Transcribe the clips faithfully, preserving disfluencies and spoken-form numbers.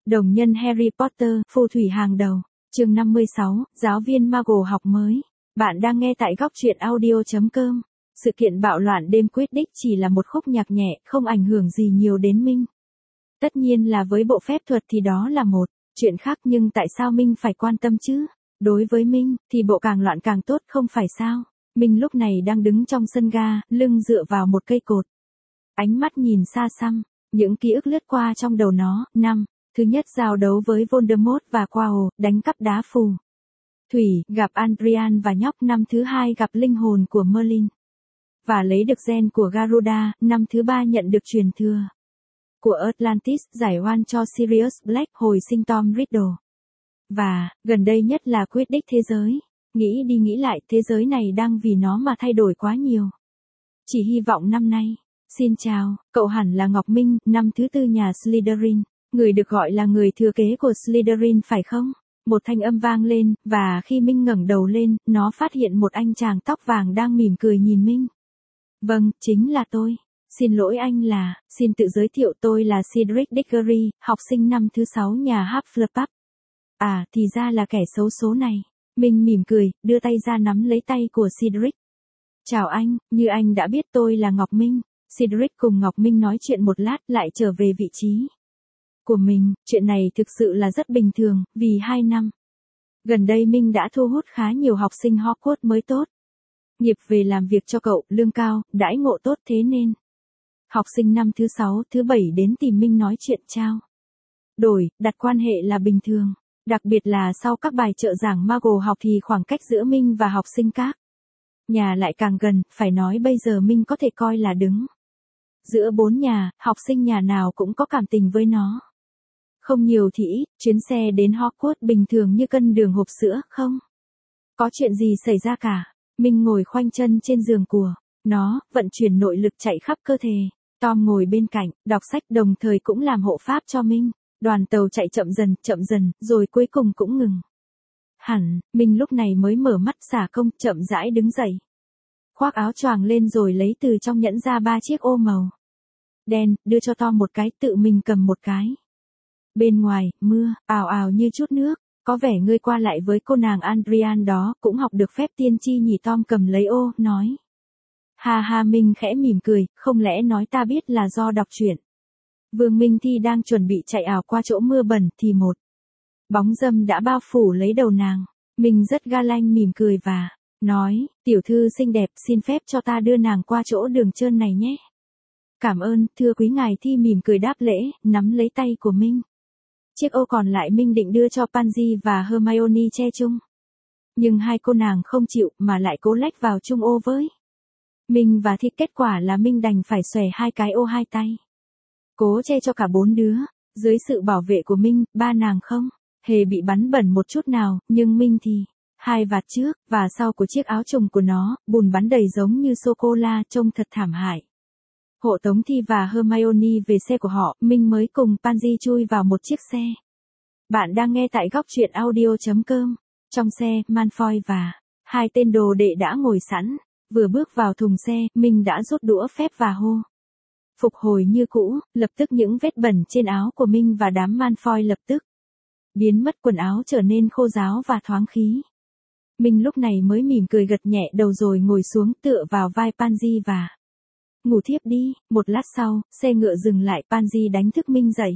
Đồng nhân Harry Potter, phù thủy hàng đầu. Chương năm mươi sáu, giáo viên Muggle học mới. Bạn đang nghe tại góc truyện audio chấm com. Sự kiện bạo loạn đêm Quidditch chỉ là một khúc nhạc nhẹ, không ảnh hưởng gì nhiều đến Minh. Tất nhiên là với bộ phép thuật thì đó là một chuyện khác, nhưng tại sao Minh phải quan tâm chứ? Đối với Minh, thì bộ càng loạn càng tốt không phải sao? Minh lúc này đang đứng trong sân ga, lưng dựa vào một cây cột. Ánh mắt nhìn xa xăm, những ký ức lướt qua trong đầu nó. Năm Thứ nhất giao đấu với Voldemort và Quirrell, đánh cắp đá phù. Thủy, gặp Adrian và nhóc. Năm thứ hai gặp linh hồn của Merlin. Và lấy được gen của Garuda. Năm thứ ba nhận được truyền thừa của Atlantis, giải oan cho Sirius Black, hồi sinh Tom Riddle. Và, gần đây nhất là Quidditch thế giới. Nghĩ đi nghĩ lại, thế giới này đang vì nó mà thay đổi quá nhiều. Chỉ hy vọng năm nay. Xin chào, cậu hẳn là Ngọc Minh, năm thứ tư nhà Slytherin. Người được gọi là người thừa kế của Slytherin phải không? Một thanh âm vang lên, và khi Minh ngẩng đầu lên, nó phát hiện một anh chàng tóc vàng đang mỉm cười nhìn Minh. Vâng, chính là tôi. Xin lỗi anh là, xin tự giới thiệu, tôi là Cedric Diggory, học sinh năm thứ sáu nhà Hufflepuff. À, thì ra là kẻ xấu số này. Minh mỉm cười, đưa tay ra nắm lấy tay của Cedric. Chào anh, như anh đã biết tôi là Ngọc Minh. Cedric cùng Ngọc Minh nói chuyện một lát, lại trở về vị trí của mình. Chuyện này thực sự là rất bình thường, vì hai năm gần đây Minh đã thu hút khá nhiều học sinh Hogwarts mới tốt nghiệp về làm việc cho cậu, lương cao, đãi ngộ tốt, thế nên học sinh năm thứ sáu, thứ bảy đến tìm Minh nói chuyện trao đổi, đặt quan hệ là bình thường. Đặc biệt là sau các bài trợ giảng Muggle học thì khoảng cách giữa Minh và học sinh các nhà lại càng gần, phải nói bây giờ Minh có thể coi là đứng giữa bốn nhà, học sinh nhà nào cũng có cảm tình với nó. Không nhiều thì ít, chuyến xe đến Hogwarts bình thường như cân đường hộp sữa, không có chuyện gì xảy ra cả. Minh ngồi khoanh chân trên giường của nó, vận chuyển nội lực chạy khắp cơ thể. Tom ngồi bên cạnh, đọc sách đồng thời cũng làm hộ pháp cho Minh. Đoàn tàu chạy chậm dần, chậm dần, rồi cuối cùng cũng ngừng hẳn. Minh lúc này mới mở mắt xả công, chậm rãi đứng dậy. Khoác áo choàng lên rồi lấy từ trong nhẫn ra ba chiếc ô màu đen, đưa cho Tom một cái, tự mình cầm một cái. Bên ngoài, mưa, ào ào như chút nước. Có vẻ ngươi qua lại với cô nàng Adrian đó, cũng học được phép tiên tri nhỉ? Tom cầm lấy ô, nói. Ha ha. Minh khẽ mỉm cười, không lẽ nói ta biết là do đọc truyện. Vương Minh Thi đang chuẩn bị chạy ảo qua chỗ mưa bẩn, thì một bóng dâm đã bao phủ lấy đầu nàng. Minh rất ga lanh mỉm cười và nói, tiểu thư xinh đẹp, xin phép cho ta đưa nàng qua chỗ đường trơn này nhé. Cảm ơn, thưa quý ngài. Thi mỉm cười đáp lễ, nắm lấy tay của Minh. Chiếc ô còn lại Minh định đưa cho Pansy và Hermione che chung. Nhưng hai cô nàng không chịu, mà lại cố lách vào chung ô với Minh và Thi. Kết quả là Minh đành phải xòe hai cái ô hai tay, cố che cho cả bốn đứa. Dưới sự bảo vệ của Minh, ba nàng không hề bị bắn bẩn một chút nào, nhưng Minh thì hai vạt trước và sau của chiếc áo trùng của nó, bùn bắn đầy giống như sô-cô-la, trông thật thảm hại. Hộ tống Thi và Hermione về xe của họ, Minh mới cùng Pansy chui vào một chiếc xe. Bạn đang nghe tại góc truyện audio chấm com. Trong xe, Malfoy và hai tên đồ đệ đã ngồi sẵn. Vừa bước vào thùng xe, Minh đã rút đũa phép và hô. Phục hồi như cũ. Lập tức những vết bẩn trên áo của Minh và đám Malfoy lập tức biến mất, quần áo trở nên khô ráo và thoáng khí. Minh lúc này mới mỉm cười gật nhẹ đầu rồi ngồi xuống tựa vào vai Pansy và ngủ thiếp đi. Một lát sau, xe ngựa dừng lại, Pansy đánh thức Minh dậy.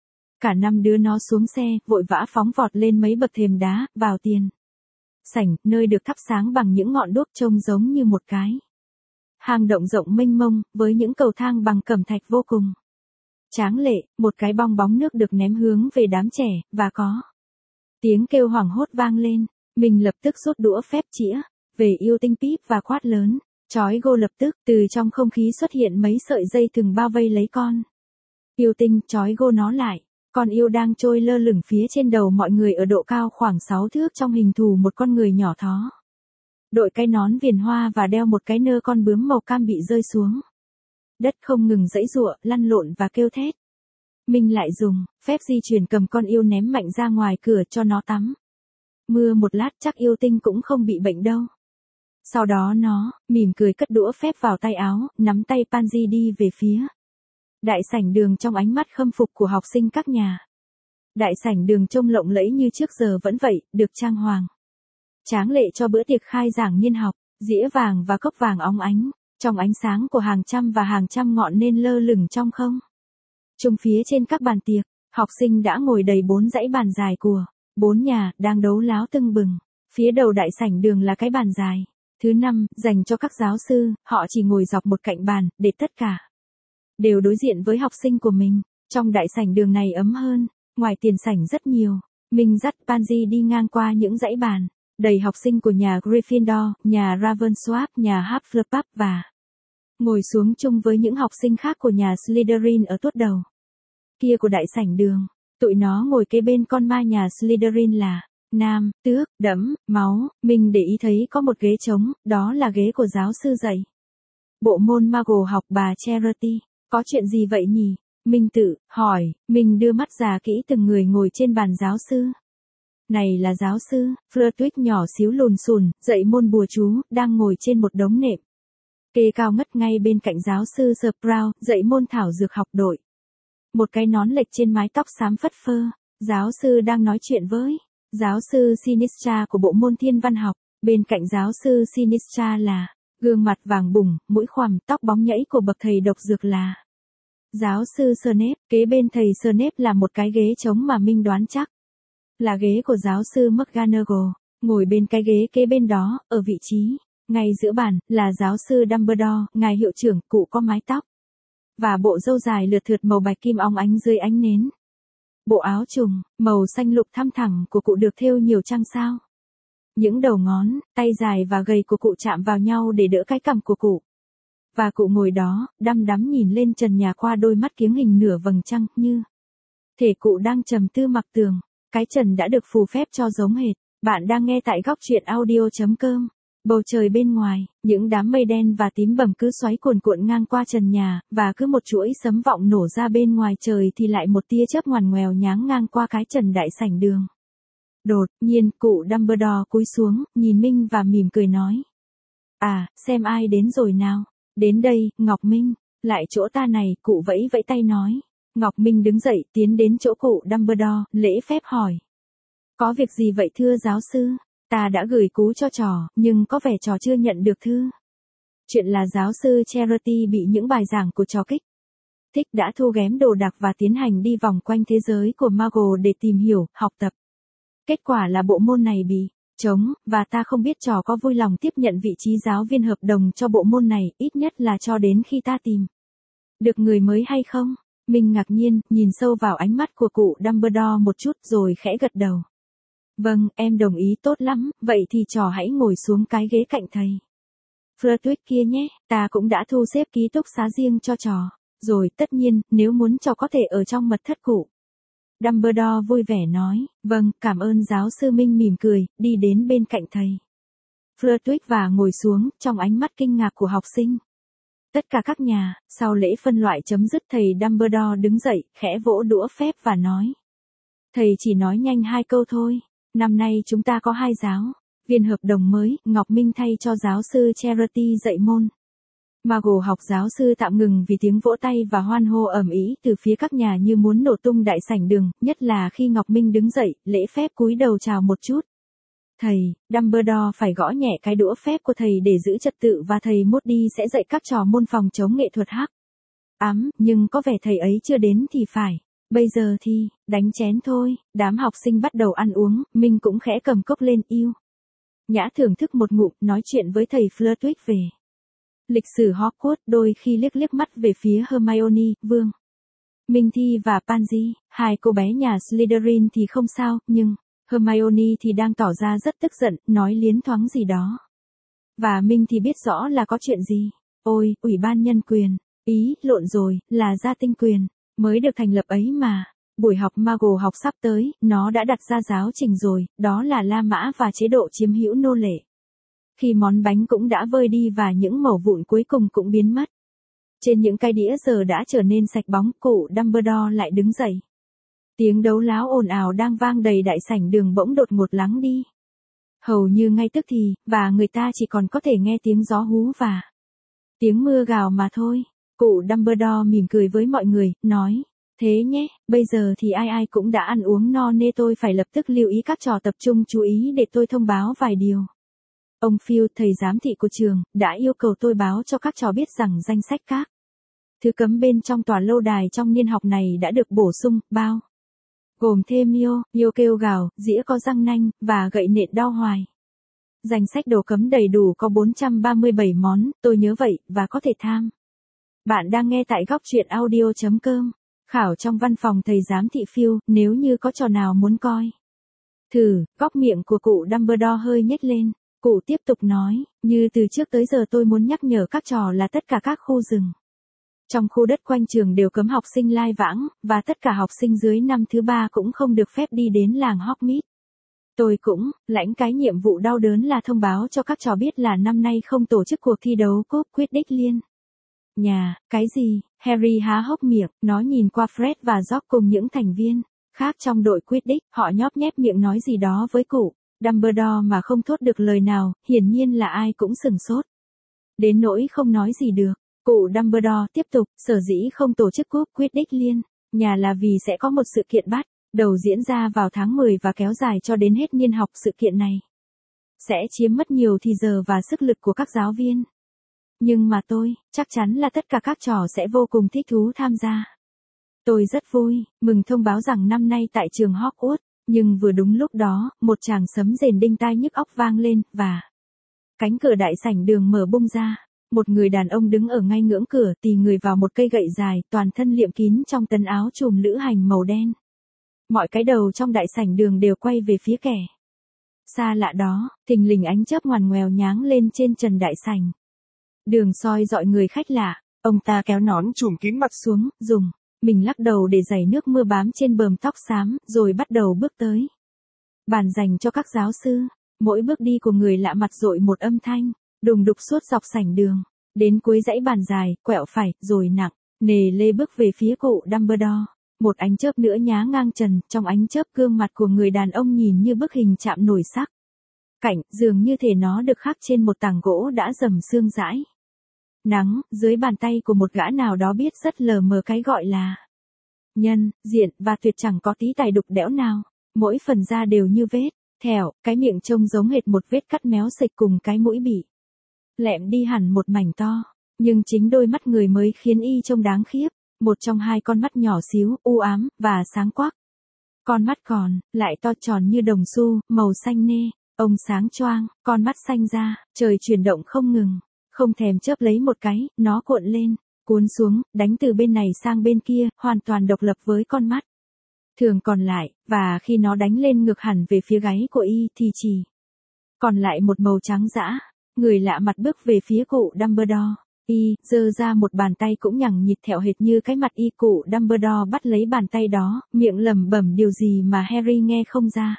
Cả năm đứa nó xuống xe, vội vã phóng vọt lên mấy bậc thềm đá, vào tiền sảnh, nơi được thắp sáng bằng những ngọn đuốc trông giống như một cái hang động rộng mênh mông, với những cầu thang bằng cẩm thạch vô cùng tráng lệ. Một cái bong bóng nước được ném hướng về đám trẻ, và có tiếng kêu hoảng hốt vang lên. Mình lập tức rút đũa phép chĩa về yêu tinh Pip và quát lớn. Chói gô. Lập tức, từ trong không khí xuất hiện mấy sợi dây thừng bao vây lấy con yêu tinh, chói gô nó lại. Con yêu đang trôi lơ lửng phía trên đầu mọi người ở độ cao khoảng sáu thước, trong hình thù một con người nhỏ thó. Đội cái nón viền hoa và đeo một cái nơ con bướm màu cam bị rơi xuống đất, không ngừng giãy giụa, lăn lộn và kêu thét. Minh lại dùng phép di chuyển cầm con yêu ném mạnh ra ngoài cửa cho nó tắm mưa một lát, chắc yêu tinh cũng không bị bệnh đâu. Sau đó nó mỉm cười cất đũa phép vào tay áo, nắm tay Pansy đi về phía đại sảnh đường trong ánh mắt khâm phục của học sinh các nhà. Đại sảnh đường trông lộng lẫy như trước giờ vẫn vậy, được trang hoàng tráng lệ cho bữa tiệc khai giảng niên học, dĩa vàng và cốc vàng óng ánh, trong ánh sáng của hàng trăm và hàng trăm ngọn nến lơ lửng trong không trung. Phía trên các bàn tiệc, học sinh đã ngồi đầy bốn dãy bàn dài của bốn nhà, đang đấu láo tưng bừng. Phía đầu đại sảnh đường là cái bàn dài thứ năm, dành cho các giáo sư, họ chỉ ngồi dọc một cạnh bàn, để tất cả đều đối diện với học sinh của mình. Trong đại sảnh đường này ấm hơn, ngoài tiền sảnh rất nhiều. Mình dắt Pansy đi ngang qua những dãy bàn đầy học sinh của nhà Gryffindor, nhà Ravensworth, nhà Hufflepuff và ngồi xuống chung với những học sinh khác của nhà Slytherin ở tuốt đầu kia của đại sảnh đường. Tụi nó ngồi kế bên con ma nhà Slytherin là Nam, Tước, Đẫm, Máu. Mình để ý thấy có một ghế trống, đó là ghế của giáo sư dạy bộ môn Muggle học bà Charity. Có chuyện gì vậy nhỉ? Mình tự hỏi. Mình đưa mắt ra kỹ từng người ngồi trên bàn giáo sư. Này là giáo sư Flitwick nhỏ xíu lùn xùn, dạy môn bùa chú, đang ngồi trên một đống nệm kê cao ngất ngay bên cạnh giáo sư Sprout, dạy môn thảo dược học đội. Một cái nón lệch trên mái tóc xám phất phơ. Giáo sư đang nói chuyện với giáo sư Sinistra của bộ môn thiên văn học. Bên cạnh giáo sư Sinistra là gương mặt vàng bùng, mũi khoằm, tóc bóng nhẫy của bậc thầy độc dược là giáo sư Snape. Kế bên thầy Snape là một cái ghế trống mà Minh đoán chắc là ghế của giáo sư McGonagall. Ngồi bên cái ghế kế bên đó, ở vị trí ngay giữa bàn, là giáo sư Dumbledore, ngài hiệu trưởng, cụ có mái tóc và bộ râu dài lượt thượt màu bạch kim óng ánh dưới ánh nến. Bộ áo trùng màu xanh lục thăm thẳng của cụ được thêu nhiều trăng sao. Những đầu ngón tay dài và gầy của cụ chạm vào nhau để đỡ cái cằm của cụ. Và cụ ngồi đó, đăm đắm nhìn lên trần nhà qua đôi mắt kiếng hình nửa vầng trăng, như thể cụ đang trầm tư mặc tường. Cái trần đã được phù phép cho giống hệt. Bạn đang nghe tại góc truyện audio chấm com. Bầu trời bên ngoài, những đám mây đen và tím bầm cứ xoáy cuồn cuộn ngang qua trần nhà, và cứ một chuỗi sấm vọng nổ ra bên ngoài trời thì lại một tia chớp ngoằn ngoèo nháng ngang qua cái trần đại sảnh đường. Đột nhiên, cụ Dumbledore cúi xuống, nhìn Minh và mỉm cười nói. À, xem ai đến rồi nào. Đến đây, Ngọc Minh. Lại chỗ ta này, cụ vẫy vẫy tay nói. Ngọc Minh đứng dậy, tiến đến chỗ cụ Dumbledore, lễ phép hỏi. Có việc gì vậy thưa giáo sư? Ta đã gửi cú cho trò, nhưng có vẻ trò chưa nhận được thư. Chuyện là giáo sư Charity bị những bài giảng của trò kích thích đã thu ghém đồ đạc và tiến hành đi vòng quanh thế giới của Muggle để tìm hiểu, học tập. Kết quả là bộ môn này bị trống, và ta không biết trò có vui lòng tiếp nhận vị trí giáo viên hợp đồng cho bộ môn này, ít nhất là cho đến khi ta tìm được người mới hay không? Mình ngạc nhiên, nhìn sâu vào ánh mắt của cụ Dumbledore một chút rồi khẽ gật đầu. Vâng, em đồng ý, tốt lắm, vậy thì trò hãy ngồi xuống cái ghế cạnh thầy Flitwick kia nhé, ta cũng đã thu xếp ký túc xá riêng cho trò. Rồi, tất nhiên, nếu muốn trò có thể ở trong mật thất cụ. Dumbledore vui vẻ nói, vâng, cảm ơn giáo sư. Minh mỉm cười, đi đến bên cạnh thầy Flitwick và ngồi xuống, trong ánh mắt kinh ngạc của học sinh. Tất cả các nhà, sau lễ phân loại chấm dứt thầy Dumbledore đứng dậy, khẽ vỗ đũa phép và nói. Thầy chỉ nói nhanh hai câu thôi. Năm nay chúng ta có hai giáo viên hợp đồng mới, Ngọc Minh thay cho giáo sư Charity dạy môn Muggle học. Giáo sư tạm ngừng vì tiếng vỗ tay và hoan hô ầm ĩ từ phía các nhà như muốn nổ tung đại sảnh đường, nhất là khi Ngọc Minh đứng dậy, lễ phép cúi đầu chào một chút. Thầy Dumbledore phải gõ nhẹ cái đũa phép của thầy để giữ trật tự, và thầy Moody sẽ dạy các trò môn phòng chống nghệ thuật hắc ám, nhưng có vẻ thầy ấy chưa đến thì phải. Bây giờ thì, đánh chén thôi. Đám học sinh bắt đầu ăn uống, mình cũng khẽ cầm cốc lên yêu nhã thưởng thức một ngụm, nói chuyện với thầy Flitwick về lịch sử Hogwarts, đôi khi liếc liếc mắt về phía Hermione, Vương Minh Thi và Pansy. Hai cô bé nhà Slytherin thì không sao, nhưng Hermione thì đang tỏ ra rất tức giận, nói liến thoáng gì đó. Và Minh thì biết rõ là có chuyện gì. Ôi, ủy ban nhân quyền, ý, lộn rồi, là gia tinh quyền mới được thành lập ấy mà. Buổi học Muggle học sắp tới, nó đã đặt ra giáo trình rồi, đó là La Mã và chế độ chiếm hữu nô lệ. Khi món bánh cũng đã vơi đi và những mẩu vụn cuối cùng cũng biến mất. Trên những cái đĩa giờ đã trở nên sạch bóng, cụ Dumbledore lại đứng dậy. Tiếng đấu láo ồn ào đang vang đầy đại sảnh đường bỗng đột ngột lắng đi. Hầu như ngay tức thì, và người ta chỉ còn có thể nghe tiếng gió hú và tiếng mưa gào mà thôi. Cụ Dumbledore mỉm cười với mọi người, nói. Thế nhé, bây giờ thì ai ai cũng đã ăn uống no nê, tôi phải lập tức lưu ý các trò, tập trung chú ý để tôi thông báo vài điều. Ông Phil, thầy giám thị của trường, đã yêu cầu tôi báo cho các trò biết rằng danh sách các thứ cấm bên trong tòa lâu đài trong niên học này đã được bổ sung, bao gồm thêm yo, yo kêu gào, dĩa có răng nanh, và gậy nện đau hoài. Danh sách đồ cấm đầy đủ có bốn trăm ba mươi bảy món, tôi nhớ vậy, và có thể tham. Bạn đang nghe tại góc truyện audio chấm com. Khảo trong văn phòng thầy giám thị Phil, nếu như có trò nào muốn coi thử. Góc miệng của cụ Dumbledore hơi nhếch lên. Cụ tiếp tục nói, như từ trước tới giờ tôi muốn nhắc nhở các trò là tất cả các khu rừng trong khu đất quanh trường đều cấm học sinh lai vãng, và tất cả học sinh dưới năm thứ ba cũng không được phép đi đến làng Hogsmeade. Tôi cũng lãnh cái nhiệm vụ đau đớn là thông báo cho các trò biết là năm nay không tổ chức cuộc thi đấu cúp Quidditch liên nhà. Cái gì? Harry há hốc miệng, nó nhìn qua Fred và George cùng những thành viên khác trong đội Quidditch, họ nhóp nhép miệng nói gì đó với cụ Dumbledore mà không thốt được lời nào, hiển nhiên là ai cũng sửng sốt. Đến nỗi không nói gì được. Cụ Dumbledore tiếp tục, sở dĩ không tổ chức cúp Quidditch liên nhà là vì sẽ có một sự kiện bắt đầu diễn ra vào tháng mười và kéo dài cho đến hết niên học. Sự kiện này sẽ chiếm mất nhiều thì giờ và sức lực của các giáo viên. Nhưng mà tôi, chắc chắn là tất cả các trò sẽ vô cùng thích thú tham gia. Tôi rất vui, mừng thông báo rằng năm nay tại trường Hogwarts, nhưng vừa đúng lúc đó, một tràng sấm rền đinh tai nhức óc vang lên, và cánh cửa đại sảnh đường mở bung ra. Một người đàn ông đứng ở ngay ngưỡng cửa, tì người vào một cây gậy dài, toàn thân liệm kín trong tấn áo trùm lữ hành màu đen. Mọi cái đầu trong đại sảnh đường đều quay về phía kẻ xa lạ đó, thình lình ánh chớp ngoằn ngoèo nháng lên trên trần đại sảnh đường soi dọi người khách lạ. Ông ta kéo nón trùm kín mặt xuống, dùng mình lắc đầu để giày nước mưa bám trên bờm tóc xám, rồi bắt đầu bước tới bàn dành cho các giáo sư. Mỗi bước đi của người lạ mặt dội một âm thanh đùng đục suốt dọc sảnh đường, đến cuối dãy bàn dài, quẹo phải, rồi nặng nề lê bước về phía cụ Dumbledore. Một ánh chớp nữa nhá ngang trần, trong ánh chớp gương mặt của người đàn ông nhìn như bức hình chạm nổi sắc cảnh, dường như thể nó được khắc trên một tảng gỗ đã dầm xương rãi nắng, dưới bàn tay của một gã nào đó biết rất lờ mờ cái gọi là nhân diện, và tuyệt chẳng có tí tài đục đẽo nào. Mỗi phần da đều như vết thẹo, cái miệng trông giống hệt một vết cắt méo xệch, cùng cái mũi bị lẹm đi hẳn một mảnh to, nhưng chính đôi mắt người mới khiến y trông đáng khiếp. Một trong hai con mắt nhỏ xíu, u ám, và sáng quắc. Con mắt còn lại to tròn như đồng xu, màu xanh nê, ông sáng choang, con mắt xanh ra, trời chuyển động không ngừng, không thèm chớp lấy một cái, nó cuộn lên, cuốn xuống, đánh từ bên này sang bên kia, hoàn toàn độc lập với con mắt thường còn lại, và khi nó đánh lên ngược hẳn về phía gáy của y thì chỉ còn lại một màu trắng dã. Người lạ mặt bước về phía cụ Dumbledore. Y giơ ra một bàn tay cũng nhằng nhịt thẹo hệt như cái mặt y. Cụ Dumbledore bắt lấy bàn tay đó, miệng lẩm bẩm điều gì mà Harry nghe không ra.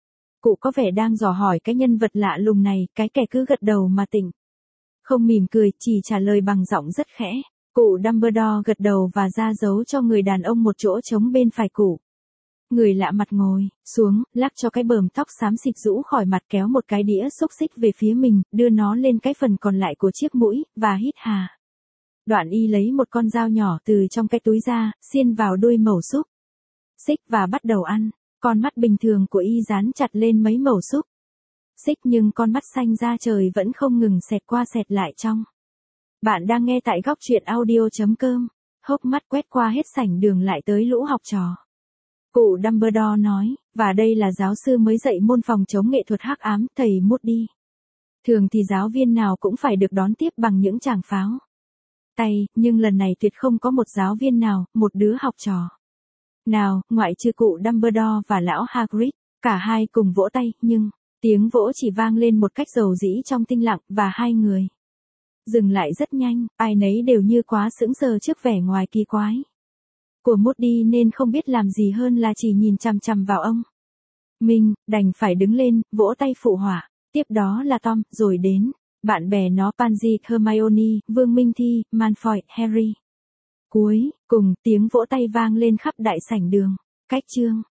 Cụ có vẻ đang dò hỏi cái nhân vật lạ lùng này, cái kẻ cứ gật đầu mà tỉnh không mỉm cười, chỉ trả lời bằng giọng rất khẽ. Cụ Dumbledore gật đầu và ra dấu cho người đàn ông một chỗ trống bên phải cụ. Người lạ mặt ngồi xuống, lắc cho cái bờm tóc xám xịt rũ khỏi mặt, kéo một cái đĩa xúc xích về phía mình, đưa nó lên cái phần còn lại của chiếc mũi, và hít hà. Đoạn y lấy một con dao nhỏ từ trong cái túi ra, xiên vào đuôi mẩu xúc xích và bắt đầu ăn. Con mắt bình thường của y dán chặt lên mấy mẩu xúc xích, nhưng con mắt xanh da trời vẫn không ngừng xẹt qua xẹt lại trong. Bạn đang nghe tại góc truyện audio chấm com. Hốc mắt quét qua hết sảnh đường lại tới lũ học trò. Cụ Dumbledore nói, và đây là giáo sư mới dạy môn phòng chống nghệ thuật hắc ám, thầy Moody. Thường thì giáo viên nào cũng phải được đón tiếp bằng những tràng pháo tay, nhưng lần này tuyệt không có một giáo viên nào, một đứa học trò nào, ngoại trừ cụ Dumbledore và lão Hagrid. Cả hai cùng vỗ tay, nhưng tiếng vỗ chỉ vang lên một cách dầu dĩ trong tĩnh lặng, và hai người dừng lại rất nhanh, ai nấy đều như quá sững sờ trước vẻ ngoài kỳ quái của Moody, nên không biết làm gì hơn là chỉ nhìn chằm chằm vào ông. Mình đành phải đứng lên, vỗ tay phụ họa. Tiếp đó là Tom, rồi đến bạn bè nó Pansy, Hermione, Vương Minh Thi, Malfoy, Harry. Cuối cùng, tiếng vỗ tay vang lên khắp đại sảnh đường. Cách chương